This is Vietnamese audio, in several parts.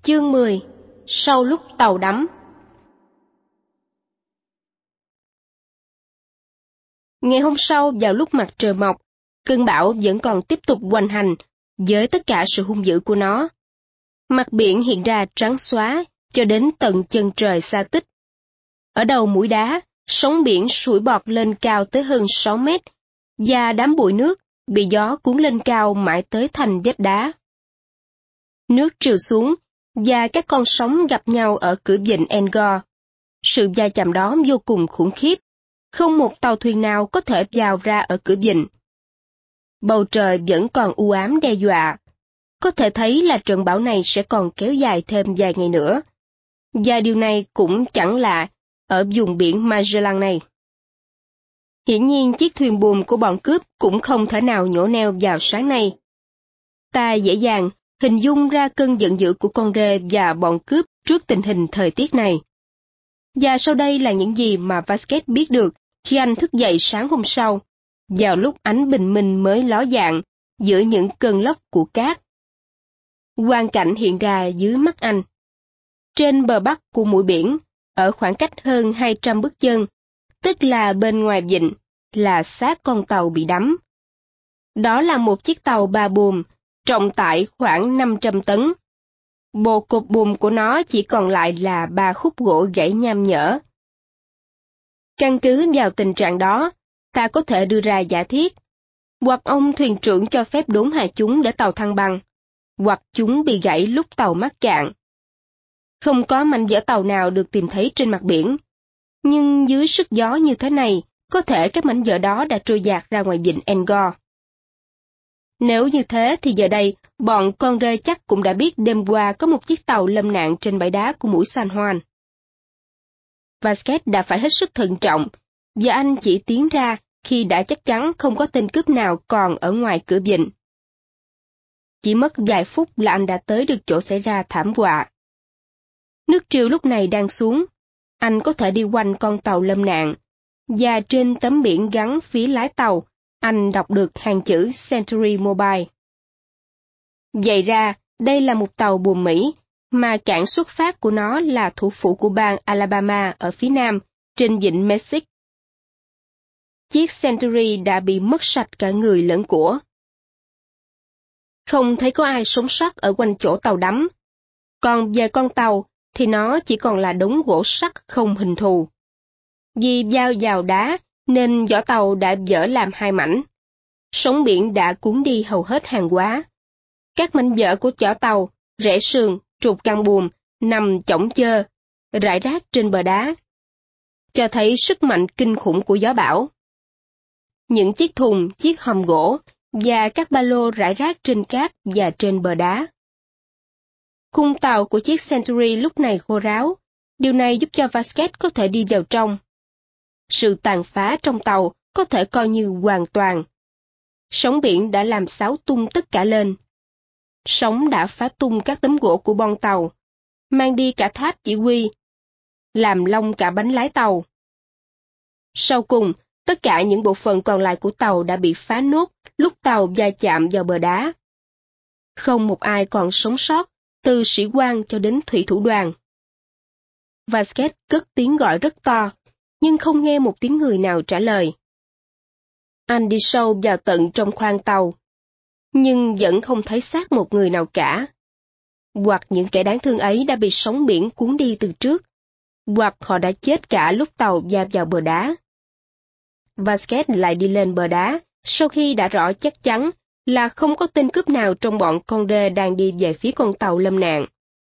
Chương 10. Sau lúc tàu đắm. Ngày hôm sau, vào lúc mặt trời mọc, cơn bão vẫn còn tiếp tục hoành hành với tất cả sự hung dữ của nó. Mặt biển hiện ra trắng xóa cho đến tận chân trời xa tích. Ở đầu mũi đá, sóng biển sủi bọt lên cao tới hơn 6 mét, và đám bụi nước bị gió cuốn lên cao mãi tới thành vách đá. Nước trào xuống, và các con sóng gặp nhau ở cửa vịnh Angkor. Sự va chạm đó vô cùng khủng khiếp, không một tàu thuyền nào có thể vào ra ở cửa vịnh. Bầu trời vẫn còn u ám đe dọa. Có thể thấy là trận bão này sẽ còn kéo dài thêm vài ngày nữa. Và điều này cũng chẳng lạ ở vùng biển Magellan này. Hiển nhiên chiếc thuyền buồm của bọn cướp cũng không thể nào nhổ neo vào sáng nay. Ta dễ dàng hình dung ra cơn giận dữ của con rê và bọn cướp trước tình hình thời tiết này. Và sau đây là những gì mà Vasquez biết được khi anh thức dậy sáng hôm sau, vào lúc ánh bình minh mới ló dạng giữa những cơn lốc của cát. Quang cảnh hiện ra dưới mắt anh. Trên bờ bắc của mũi biển, ở khoảng cách hơn 200 bước chân, tức là bên ngoài vịnh, là xác con tàu bị đắm. Đó là một chiếc tàu 3 buồm, trọng tải khoảng 500 tấn. Bộ cột buồm của nó chỉ còn lại là 3 khúc gỗ gãy nham nhở. Căn cứ vào tình trạng đó, ta có thể đưa ra giả thiết, hoặc ông thuyền trưởng cho phép đốn hạ chúng để tàu thăng bằng, hoặc chúng bị gãy lúc tàu mắc cạn. Không có mảnh vỡ tàu nào được tìm thấy trên mặt biển, nhưng dưới sức gió như thế này, có thể các mảnh vỡ đó đã trôi dạt ra ngoài vịnh Angkor. Nếu như thế thì giờ đây, bọn con rê chắc cũng đã biết đêm qua có một chiếc tàu lâm nạn trên bãi đá của mũi San Juan. Vasquez đã phải hết sức thận trọng, và anh chỉ tiến ra khi đã chắc chắn không có tên cướp nào còn ở ngoài cửa vịnh. Chỉ mất vài phút là anh đã tới được chỗ xảy ra thảm họa. Nước triều lúc này đang xuống, anh có thể đi quanh con tàu lâm nạn, và trên tấm biển gắn phía lái tàu, anh đọc được hàng chữ Century Mobile. Vậy ra, đây là một tàu buồm Mỹ, mà cảng xuất phát của nó là thủ phủ của bang Alabama ở phía nam, trên vịnh Mexico. Chiếc Century đã bị mất sạch cả người lẫn của. Không thấy có ai sống sót ở quanh chỗ tàu đắm. Còn về con tàu, thì nó chỉ còn là đống gỗ sắt không hình thù. Vì va vào đá, nên vỏ tàu đã vỡ làm hai mảnh. Sóng biển đã cuốn đi hầu hết hàng hóa. Các mảnh vỡ của chỏ tàu, rễ sườn, trục căng buồm nằm chỏng chơ, rải rác trên bờ đá, cho thấy sức mạnh kinh khủng của gió bão. Những chiếc thùng, chiếc hòm gỗ và các ba lô rải rác trên cát và trên bờ đá. Khung tàu của chiếc Century lúc này khô ráo, điều này giúp cho Vasquez có thể đi vào trong. Sự tàn phá trong tàu có thể coi như hoàn toàn. Sóng biển đã làm xáo tung tất cả lên. Sóng đã phá tung các tấm gỗ của bon tàu, mang đi cả tháp chỉ huy, làm lông cả bánh lái tàu. Sau cùng, tất cả những bộ phận còn lại của tàu đã bị phá nốt lúc tàu va chạm vào bờ đá. Không một ai còn sống sót, từ sĩ quan cho đến thủy thủ đoàn. Vasquez cất tiếng gọi rất to, nhưng không nghe một tiếng người nào trả lời. Anh đi sâu vào tận trong khoang tàu, nhưng vẫn không thấy xác một người nào cả. Hoặc những kẻ đáng thương ấy đã bị sóng biển cuốn đi từ trước, hoặc họ đã chết cả lúc tàu va vào bờ đá. Vasquez lại đi lên bờ đá, sau khi đã rõ chắc chắn là không có tên cướp nào trong bọn con rê đang đi về phía con tàu lâm nạn.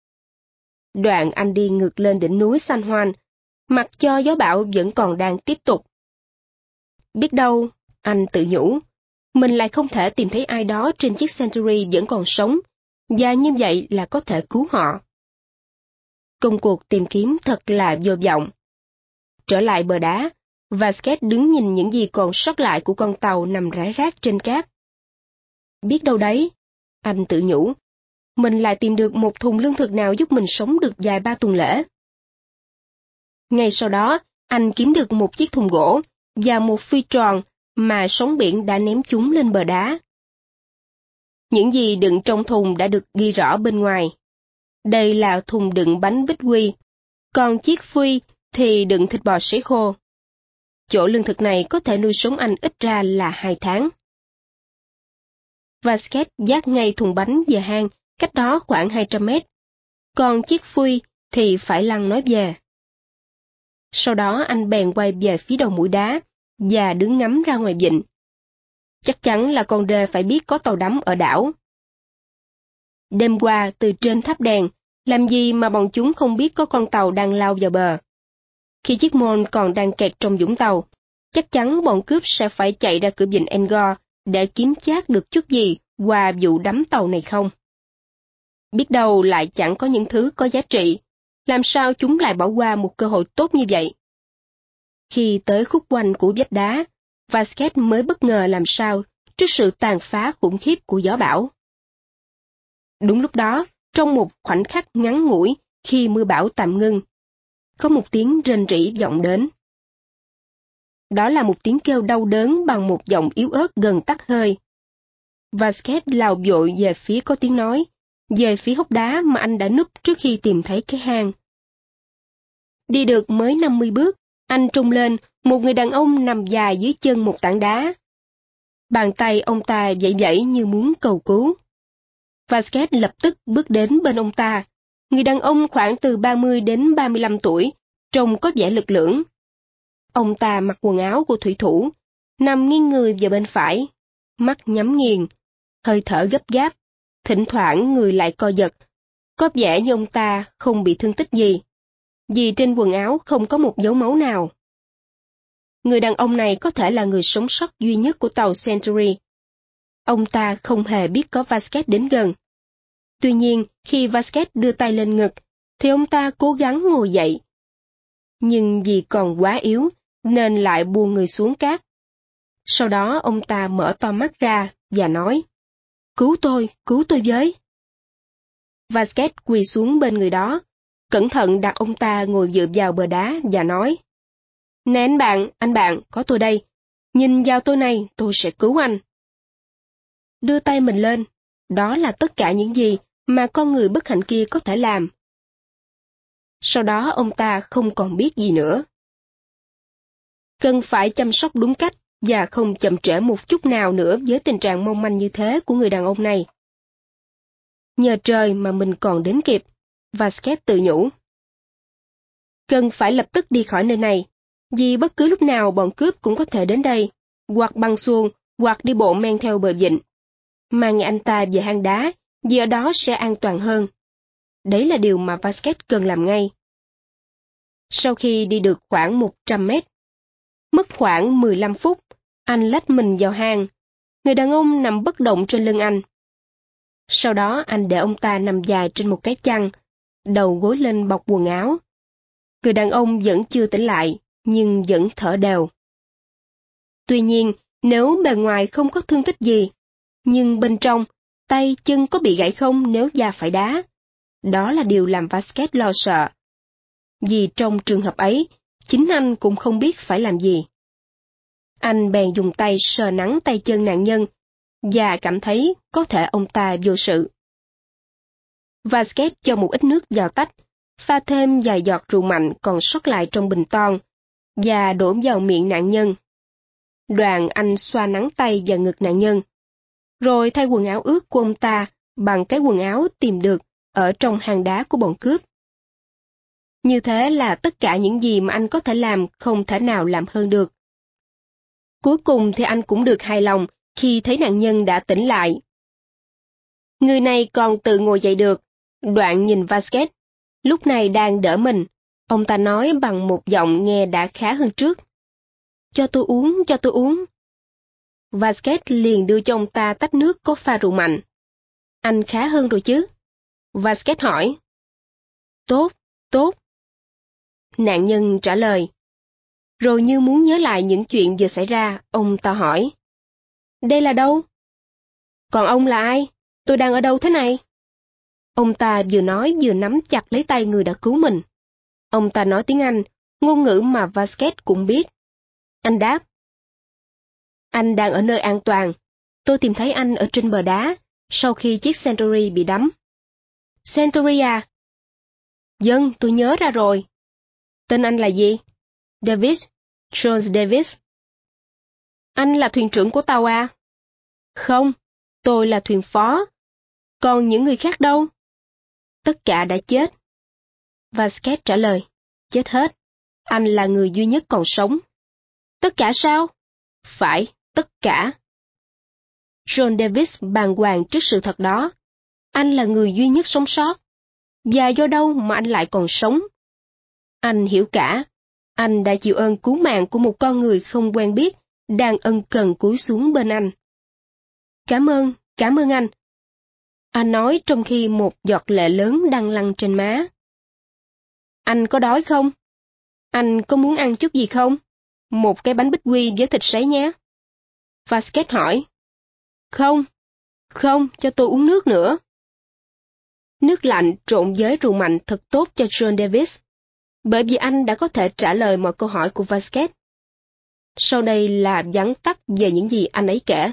Đoạn anh đi ngược lên đỉnh núi San Juan, mặc cho gió bão vẫn còn đang tiếp tục. Biết đâu, anh tự nhủ, mình lại không thể tìm thấy ai đó trên chiếc Century vẫn còn sống, và như vậy là có thể cứu họ. Công cuộc tìm kiếm thật là vô vọng. Trở lại bờ đá, Vasquez đứng nhìn những gì còn sót lại của con tàu nằm rải rác trên cát. Biết đâu đấy, anh tự nhủ, mình lại tìm được một thùng lương thực nào giúp mình sống được vài ba tuần lễ. Ngay sau đó, anh kiếm được một chiếc thùng gỗ và một phi tròn mà sóng biển đã ném chúng lên bờ đá. Những gì đựng trong thùng đã được ghi rõ bên ngoài. Đây là thùng đựng bánh bích quy, còn chiếc phuy thì đựng thịt bò sấy khô. Chỗ lương thực này có thể nuôi sống anh ít ra là 2 tháng. Vasquez dắt ngay thùng bánh về hang, cách đó khoảng 200 mét. Còn chiếc phuy thì phải lăn nó về. Sau đó anh bèn quay về phía đầu mũi đá và đứng ngắm ra ngoài vịnh. Chắc chắn là con rê phải biết có tàu đắm ở đảo. Đêm qua từ trên tháp đèn, làm gì mà bọn chúng không biết có con tàu đang lao vào bờ. Khi chiếc môn còn đang kẹt trong vũng tàu, chắc chắn bọn cướp sẽ phải chạy ra cửa vịnh Angkor để kiếm chác được chút gì qua vụ đắm tàu này không. Biết đâu lại chẳng có những thứ có giá trị, làm sao chúng lại bỏ qua một cơ hội tốt như vậy. Khi tới khúc quanh của vách đá, Vasquez mới bất ngờ làm sao trước sự tàn phá khủng khiếp của gió bão. Đúng lúc đó, trong một khoảnh khắc ngắn ngủi khi mưa bão tạm ngưng, có một tiếng rên rỉ vọng đến. Đó là một tiếng kêu đau đớn bằng một giọng yếu ớt gần tắt hơi. Vasquez lao vội về phía có tiếng nói, về phía hốc đá mà anh đã núp trước khi tìm thấy cái hang. Đi được mới 50 bước, anh trông lên một người đàn ông nằm dài dưới chân một tảng đá. Bàn tay ông ta vẫy vẫy như muốn cầu cứu. Vasquez lập tức bước đến bên ông ta. Người đàn ông khoảng từ 30 đến 35 tuổi, trông có vẻ lực lưỡng. Ông ta mặc quần áo của thủy thủ, nằm nghiêng người về bên phải, mắt nhắm nghiền, hơi thở gấp gáp, thỉnh thoảng người lại co giật. Có vẻ như ông ta không bị thương tích gì, vì trên quần áo không có một dấu máu nào. Người đàn ông này có thể là người sống sót duy nhất của tàu Century. Ông ta không hề biết có Vasquez đến gần. Tuy nhiên, khi Vasquez đưa tay lên ngực, thì ông ta cố gắng ngồi dậy. Nhưng vì còn quá yếu, nên lại buông người xuống cát. Sau đó ông ta mở to mắt ra và nói, cứu tôi với. Vasquez quỳ xuống bên người đó, cẩn thận đặt ông ta ngồi dựa vào bờ đá và nói, nè anh bạn, có tôi đây, nhìn vào tôi này, tôi sẽ cứu anh. Đưa tay mình lên, đó là tất cả những gì mà con người bất hạnh kia có thể làm. Sau đó ông ta không còn biết gì nữa. Cần phải chăm sóc đúng cách và không chậm trễ một chút nào nữa với tình trạng mong manh như thế của người đàn ông này. Nhờ trời mà mình còn đến kịp, Vasquez tự nhủ. Cần phải lập tức đi khỏi nơi này, vì bất cứ lúc nào bọn cướp cũng có thể đến đây, hoặc băng xuồng, hoặc đi bộ men theo bờ vịnh. Mang anh ta về hang đá, vì ở đó sẽ an toàn hơn. Đấy là điều mà Vasquez cần làm ngay. Sau khi đi được khoảng 100 mét, mất khoảng 15 phút, anh lách mình vào hang. Người đàn ông nằm bất động trên lưng anh. Sau đó anh để ông ta nằm dài trên một cái chăn, đầu gối lên bọc quần áo. Người đàn ông vẫn chưa tỉnh lại, nhưng vẫn thở đều. Tuy nhiên, nếu bề ngoài không có thương tích gì, nhưng bên trong, tay chân có bị gãy không nếu va phải đá? Đó là điều làm Vasquez lo sợ. Vì trong trường hợp ấy, chính anh cũng không biết phải làm gì. Anh bèn dùng tay sờ nắn tay chân nạn nhân, và cảm thấy có thể ông ta vô sự. Vasquez cho một ít nước vào tách, pha thêm vài giọt rượu mạnh còn sót lại trong bình ton, và đổ vào miệng nạn nhân. Đoàn anh xoa nắng tay và ngực nạn nhân, rồi thay quần áo ướt của ông ta bằng cái quần áo tìm được ở trong hang đá của bọn cướp. Như thế là tất cả những gì mà anh có thể làm không thể nào làm hơn được. Cuối cùng thì anh cũng được hài lòng khi thấy nạn nhân đã tỉnh lại. Người này còn tự ngồi dậy được, Đoạn nhìn Vasquez, lúc này đang đỡ mình. Ông ta nói bằng một giọng nghe đã khá hơn trước. Cho tôi uống. Vasquez liền đưa cho ông ta tách nước có pha rượu mạnh. Anh khá hơn rồi chứ? Vasquez hỏi. Tốt. Nạn nhân trả lời. Rồi như muốn nhớ lại những chuyện vừa xảy ra, ông ta hỏi. Đây là đâu? Còn ông là ai? Tôi đang ở đâu thế này? Ông ta vừa nói vừa nắm chặt lấy tay người đã cứu mình. Ông ta nói tiếng Anh, ngôn ngữ mà Vasquez cũng biết. Anh đáp. Anh đang ở nơi an toàn. Tôi tìm thấy anh ở trên bờ đá, sau khi chiếc Century bị đắm. Century à? Vâng, tôi nhớ ra rồi. Tên anh là gì? Davis, Jones Davis. Anh là thuyền trưởng của tàu à? Không, tôi là thuyền phó. Còn những người khác đâu? Tất cả đã chết. Vasquez trả lời, chết hết. Anh là người duy nhất còn sống. Tất cả sao? Phải, tất cả. John Davis bàng hoàng trước sự thật đó. Anh là người duy nhất sống sót. Và do đâu mà anh lại còn sống? Anh hiểu cả. Anh đã chịu ơn cứu mạng của một con người không quen biết, đang ân cần cúi xuống bên anh. Cảm ơn anh. Anh nói trong khi một giọt lệ lớn đang lăn trên má. Anh có đói không? Anh có muốn ăn chút gì không? Một cái bánh bích quy với thịt sấy nhé. Vasquez hỏi. Không, cho tôi uống nước nữa. Nước lạnh trộn với rượu mạnh thật tốt cho John Davis, bởi vì anh đã có thể trả lời mọi câu hỏi của Vasquez. Sau đây là vắn tắt về những gì anh ấy kể.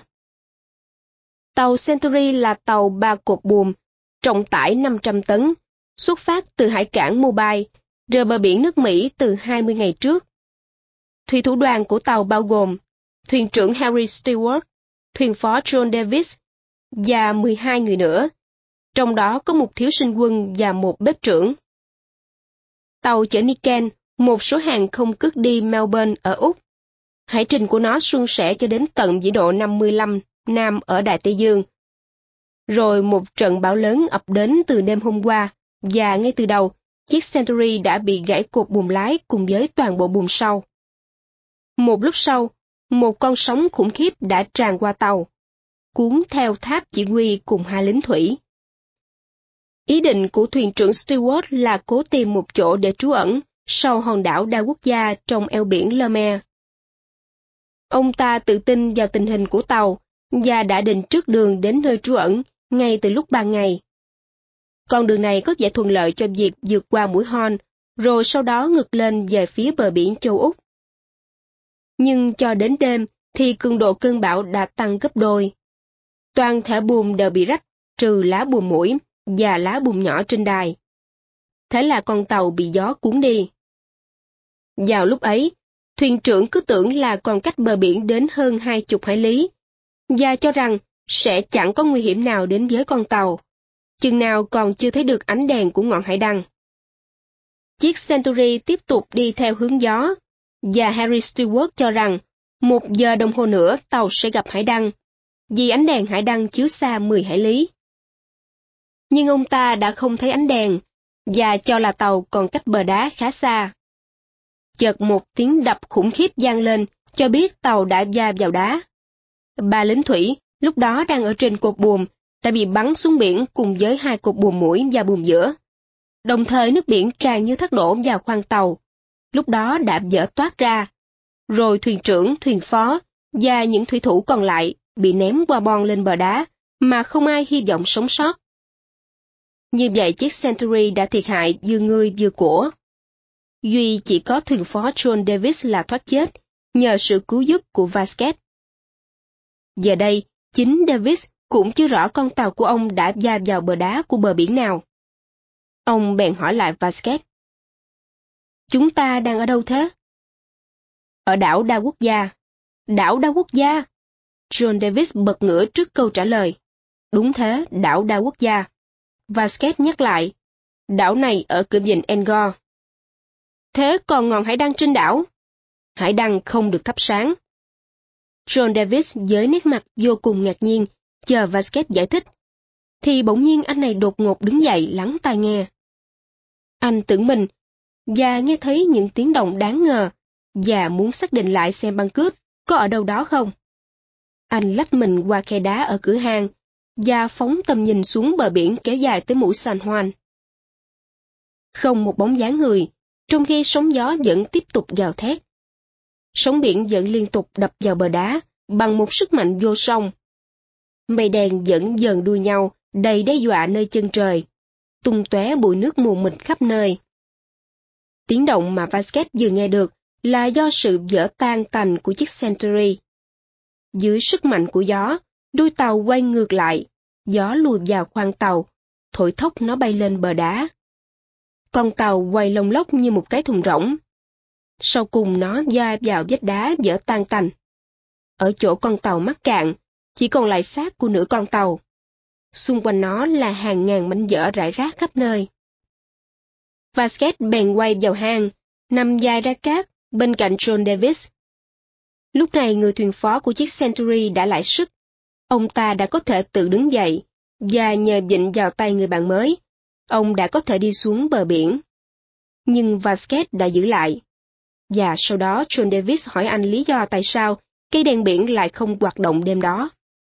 Tàu Century là tàu 3 cột buồm, trọng tải 500 tấn, xuất phát từ hải cảng Mobile, rời bờ biển nước Mỹ từ 20 ngày trước. Thủy thủ đoàn của tàu bao gồm thuyền trưởng Harry Stewart, thuyền phó John Davis và 12 người nữa, trong đó có một thiếu sinh quân và một bếp trưởng. Tàu chở Niken, một số hàng không cước đi Melbourne ở Úc. Hải trình của nó suôn sẻ cho đến tận vĩ độ 55 Nam ở Đại Tây Dương. Rồi một trận bão lớn ập đến từ đêm hôm qua, và ngay từ đầu, chiếc Century đã bị gãy cột buồm lái cùng với toàn bộ buồm sau. Một lúc sau, một con sóng khủng khiếp đã tràn qua tàu, cuốn theo tháp chỉ huy cùng 2 lính thủy. Ý định của thuyền trưởng Stewart là cố tìm một chỗ để trú ẩn sau hòn đảo đa quốc gia trong eo biển Le Maire. Ông ta tự tin vào tình hình của tàu và đã định trước đường đến nơi trú ẩn ngay từ lúc ban ngày. Con đường này có vẻ thuận lợi cho việc vượt qua mũi Horn, rồi sau đó ngược lên về phía bờ biển châu Úc. Nhưng cho đến đêm thì cường độ cơn bão đã tăng gấp đôi. Toàn thể buồm đều bị rách, trừ lá buồm mũi và lá buồm nhỏ trên đài. Thế là con tàu bị gió cuốn đi. Vào lúc ấy, thuyền trưởng cứ tưởng là còn cách bờ biển đến hơn 20 hải lý, và cho rằng sẽ chẳng có nguy hiểm nào đến với con tàu, chừng nào còn chưa thấy được ánh đèn của ngọn hải đăng. Chiếc Century tiếp tục đi theo hướng gió, và Harry Stewart cho rằng 1 giờ đồng hồ nữa tàu sẽ gặp hải đăng, vì ánh đèn hải đăng chiếu xa 10 hải lý. Nhưng ông ta đã không thấy ánh đèn, và cho là tàu còn cách bờ đá khá xa. Chợt một tiếng đập khủng khiếp vang lên, cho biết tàu đã va vào đá. 3 lính thủy, lúc đó đang ở trên cột buồm, đã bị bắn xuống biển cùng với 2 cột buồm mũi và buồm giữa. Đồng thời nước biển tràn như thác đổ vào khoang tàu, lúc đó đã vỡ toát ra. Rồi thuyền trưởng, thuyền phó và những thủy thủ còn lại bị ném qua bon lên bờ đá, mà không ai hy vọng sống sót. Như vậy chiếc Century đã thiệt hại vừa người vừa của. Duy chỉ có thuyền phó John Davis là thoát chết, nhờ sự cứu giúp của Vasquez. Giờ đây, chính Davis cũng chưa rõ con tàu của ông đã va vào bờ đá của bờ biển nào. Ông bèn hỏi lại Vasquez. Chúng ta đang ở đâu thế? Ở đảo đa quốc gia. Đảo đa quốc gia? John Davis bật ngửa trước câu trả lời. Đúng thế, đảo đa quốc gia. Vasquez nhắc lại. Đảo này ở cửa vịnh Angkor. Thế còn ngọn hải đăng trên đảo? Hải đăng không được thắp sáng. John Davis với nét mặt vô cùng ngạc nhiên, chờ Vasquez giải thích. Thì bỗng nhiên anh này đột ngột đứng dậy lắng tai nghe. Anh tưởng mình, và nghe thấy những tiếng động đáng ngờ, và muốn xác định lại xem băng cướp có ở đâu đó không. Anh lách mình qua khe đá ở cửa hang, và phóng tầm nhìn xuống bờ biển kéo dài tới mũi San Juan. Không một bóng dáng người, trong khi sóng gió vẫn tiếp tục gào thét. Sóng biển vẫn liên tục đập vào bờ đá bằng một sức mạnh vô song. Mây đen vẫn dần đua nhau, đầy đe dọa nơi chân trời, tung tóe bụi nước mù mịt khắp nơi. Tiếng động mà Vasquez vừa nghe được là do sự vỡ tan tành của chiếc Century. Dưới sức mạnh của gió, đuôi tàu quay ngược lại, gió lùi vào khoang tàu, thổi thốc nó bay lên bờ đá. con tàu quay lông lốc như một cái thùng rỗng. Sau cùng nó va vào vách đá vỡ tan tành. Ở chỗ con tàu mắc cạn, chỉ còn lại xác của nửa con tàu. Xung quanh nó là hàng ngàn mảnh vỡ rải rác khắp nơi. Vasquez bèn quay vào hang, nằm dài ra cát, bên cạnh John Davis. Lúc này người thuyền phó của chiếc Century đã lại sức. Ông ta đã có thể tự đứng dậy, và nhờ vịn vào tay người bạn mới, ông đã có thể đi xuống bờ biển. Nhưng Vasquez đã giữ lại. Và sau đó John Davis hỏi anh lý do tại sao cây đèn biển lại không hoạt động đêm đó.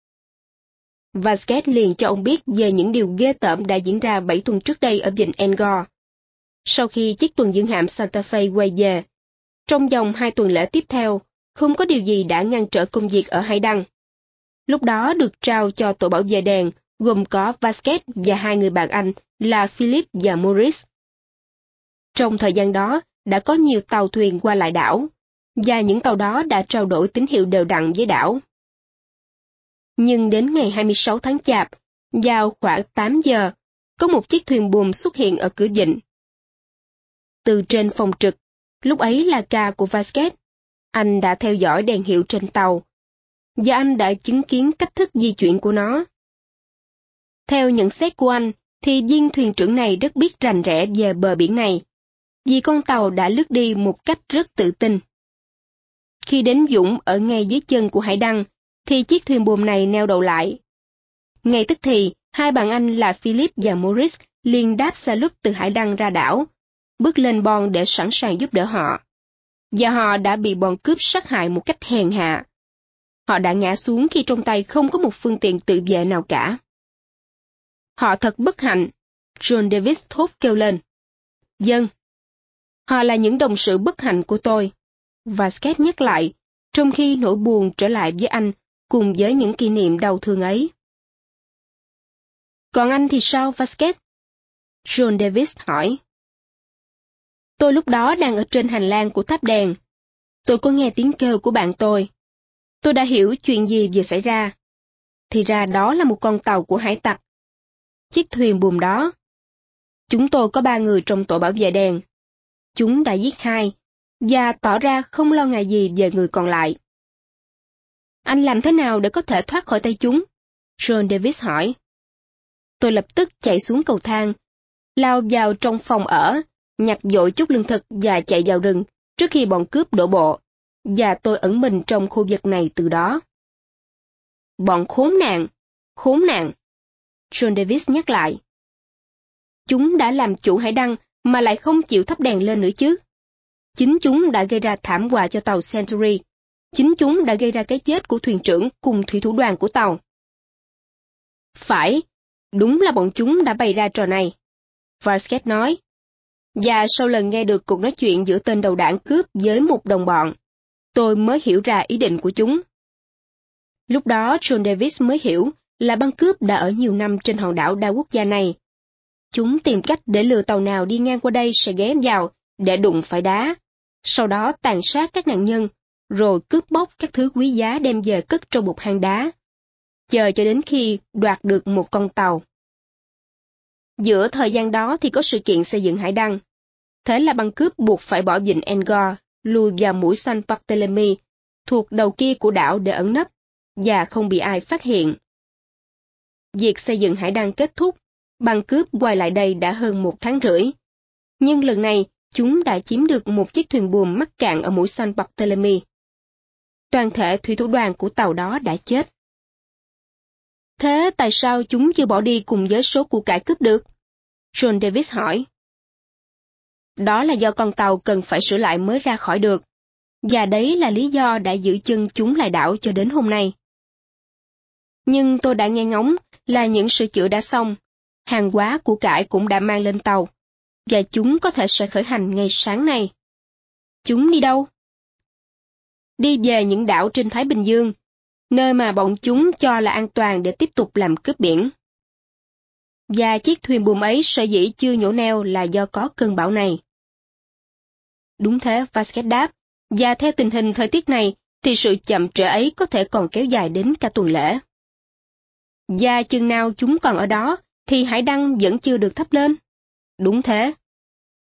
Vasquez liền cho ông biết về những điều ghê tởm đã diễn ra 7 tuần trước đây ở vịnh Angkor. Sau khi chiếc tuần dương hạm Santa Fe quay về, trong vòng 2 tuần lễ tiếp theo, không có điều gì đã ngăn trở công việc ở hải đăng. Lúc đó được trao cho tổ bảo vệ đèn, gồm có Vasquez và 2 người bạn anh là Philip và Maurice. Trong thời gian đó, đã có nhiều tàu thuyền qua lại đảo, và những tàu đó đã trao đổi tín hiệu đều đặn với đảo. Nhưng đến ngày 26 tháng Chạp, vào khoảng 8 giờ, có một chiếc thuyền buồm xuất hiện ở cửa vịnh. Từ trên phòng trực, lúc ấy là ca của Vasquez, anh đã theo dõi đèn hiệu trên tàu, và anh đã chứng kiến cách thức di chuyển của nó. Theo nhận xét của anh, thì viên thuyền trưởng này rất biết rành rẽ về bờ biển này, vì con tàu đã lướt đi một cách rất tự tin. Khi đến dũng ở ngay dưới chân của hải đăng, thì chiếc thuyền buồm này neo đậu lại. Ngay tức thì, 2 bạn anh là Philip và Maurice liền đáp xe lúc từ hải đăng ra đảo, bước lên bon để sẵn sàng giúp đỡ họ. Và họ đã bị bọn cướp sát hại một cách hèn hạ. Họ đã ngã xuống khi trong tay không có một phương tiện tự vệ nào cả. Họ thật bất hạnh, John Davis thốt kêu lên. Vâng. Họ là những đồng sự bất hạnh của tôi. Vasquez nhắc lại, trong khi nỗi buồn trở lại với anh cùng với những kỷ niệm đau thương ấy. Còn anh thì sao, Vasquez? John Davis hỏi. Tôi lúc đó đang ở trên hành lang của tháp đèn. Tôi có nghe tiếng kêu của bạn tôi. Tôi đã hiểu chuyện gì vừa xảy ra. Thì ra đó là một con tàu của hải tặc. Chiếc thuyền buồm đó. Chúng tôi có 3 người trong tổ bảo vệ đèn. Chúng đã giết 2, và tỏ ra không lo ngại gì về người còn lại. Anh làm thế nào để có thể thoát khỏi tay chúng? John Davis hỏi. Tôi lập tức chạy xuống cầu thang, lao vào trong phòng ở, nhặt vội chút lương thực và chạy vào rừng trước khi bọn cướp đổ bộ, và tôi ẩn mình trong khu vực này từ đó. Bọn khốn nạn, khốn nạn. John Davis nhắc lại. Chúng đã làm chủ hải đăng mà lại không chịu thắp đèn lên nữa chứ. Chính chúng đã gây ra thảm họa cho tàu Century. Chính chúng đã gây ra cái chết của thuyền trưởng cùng thủy thủ đoàn của tàu. Phải, đúng là bọn chúng đã bày ra trò này. Vasquez nói. Và sau lần nghe được cuộc nói chuyện giữa tên đầu đảng cướp với một đồng bọn, tôi mới hiểu ra ý định của chúng. Lúc đó John Davis mới hiểu là băng cướp đã ở nhiều năm trên hòn đảo đa quốc gia này. Chúng tìm cách để lừa tàu nào đi ngang qua đây sẽ ghé vào để đụng phải đá, sau đó tàn sát các nạn nhân, rồi cướp bóc các thứ quý giá đem về cất trong một hang đá, chờ cho đến khi đoạt được một con tàu. Giữa thời gian đó thì có sự kiện xây dựng hải đăng. Thế là băng cướp buộc phải bỏ vịnh Angkor, lùi vào mũi San Barthélemy, thuộc đầu kia của đảo để ẩn nấp, và không bị ai phát hiện. Việc xây dựng hải đăng kết thúc, băng cướp quay lại đây đã hơn 1 tháng rưỡi. Nhưng lần này, chúng đã chiếm được một chiếc thuyền buồm mắc cạn ở mũi San Barthélemy. Toàn thể thủy thủ đoàn của tàu đó đã chết. Thế tại sao chúng chưa bỏ đi cùng với số của cải cướp được? John Davis hỏi. Đó là do con tàu cần phải sửa lại mới ra khỏi được, và đấy là lý do đã giữ chân chúng lại đảo cho đến hôm nay. Nhưng tôi đã nghe ngóng là những sửa chữa đã xong, hàng hóa của cải cũng đã mang lên tàu, và chúng có thể sẽ khởi hành ngay sáng nay. Chúng đi đâu? Đi về những đảo trên Thái Bình Dương, nơi mà bọn chúng cho là an toàn để tiếp tục làm cướp biển. Và chiếc thuyền buồm ấy sở dĩ chưa nhổ neo là do có cơn bão này. Đúng thế, Vasquez đáp, và theo tình hình thời tiết này, thì sự chậm trễ ấy có thể còn kéo dài đến cả tuần lễ. Và chừng nào chúng còn ở đó, thì hải đăng vẫn chưa được thắp lên. Đúng thế.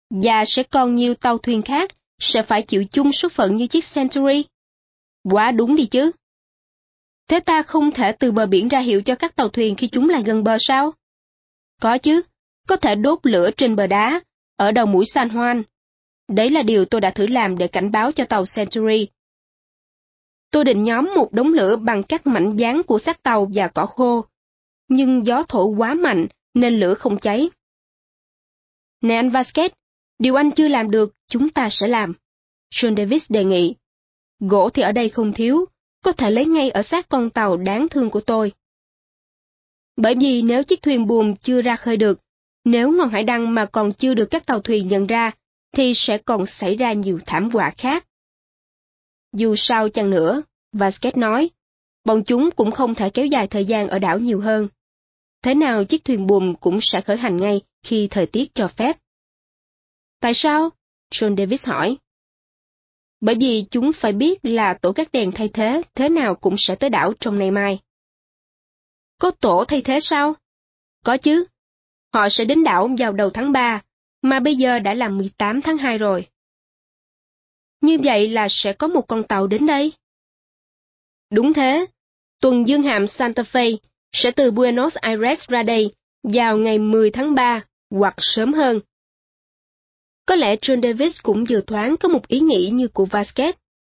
Và sẽ còn nhiều tàu thuyền khác sẽ phải chịu chung số phận như chiếc Century. Quá đúng đi chứ. Thế ta không thể từ bờ biển ra hiệu cho các tàu thuyền khi chúng lại gần bờ sao? Có chứ, có thể đốt lửa trên bờ đá, ở đầu mũi San Juan. Đấy là điều tôi đã thử làm để cảnh báo cho tàu Century. Tôi định nhóm một đống lửa bằng các mảnh dán của xác tàu và cỏ khô, nhưng gió thổi quá mạnh nên lửa không cháy. Nè anh Vasquez, điều anh chưa làm được, chúng ta sẽ làm. John Davis đề nghị. Gỗ thì ở đây không thiếu, có thể lấy ngay ở xác con tàu đáng thương của tôi. Bởi vì nếu chiếc thuyền buồm chưa ra khơi được, nếu ngọn hải đăng mà còn chưa được các tàu thuyền nhận ra, thì sẽ còn xảy ra nhiều thảm họa khác. Dù sao chăng nữa, Vasquez nói, bọn chúng cũng không thể kéo dài thời gian ở đảo nhiều hơn. Thế nào chiếc thuyền buồm cũng sẽ khởi hành ngay khi thời tiết cho phép. Tại sao? John Davis hỏi. Bởi vì chúng phải biết là tổ gác đèn thay thế nào cũng sẽ tới đảo trong ngày mai. Có tổ thay thế sao? Có chứ. Họ sẽ đến đảo vào đầu tháng 3, mà bây giờ đã là 18 tháng 2 rồi. Như vậy là sẽ có một con tàu đến đây? Đúng thế. Tuần dương hạm Santa Fe sẽ từ Buenos Aires ra đây vào ngày 10 tháng 3 hoặc sớm hơn. Có lẽ John Davis cũng vừa thoáng có một ý nghĩ như của Vasquez.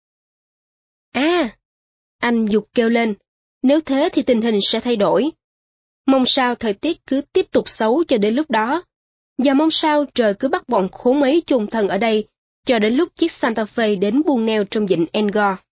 À! Anh giục kêu lên, nếu thế thì tình hình sẽ thay đổi. Mong sao thời tiết cứ tiếp tục xấu cho đến lúc đó, và mong sao trời cứ bắt bọn khốn ấy chôn thân ở đây, cho đến lúc chiếc Santa Fe đến buông neo trong vịnh Angkor.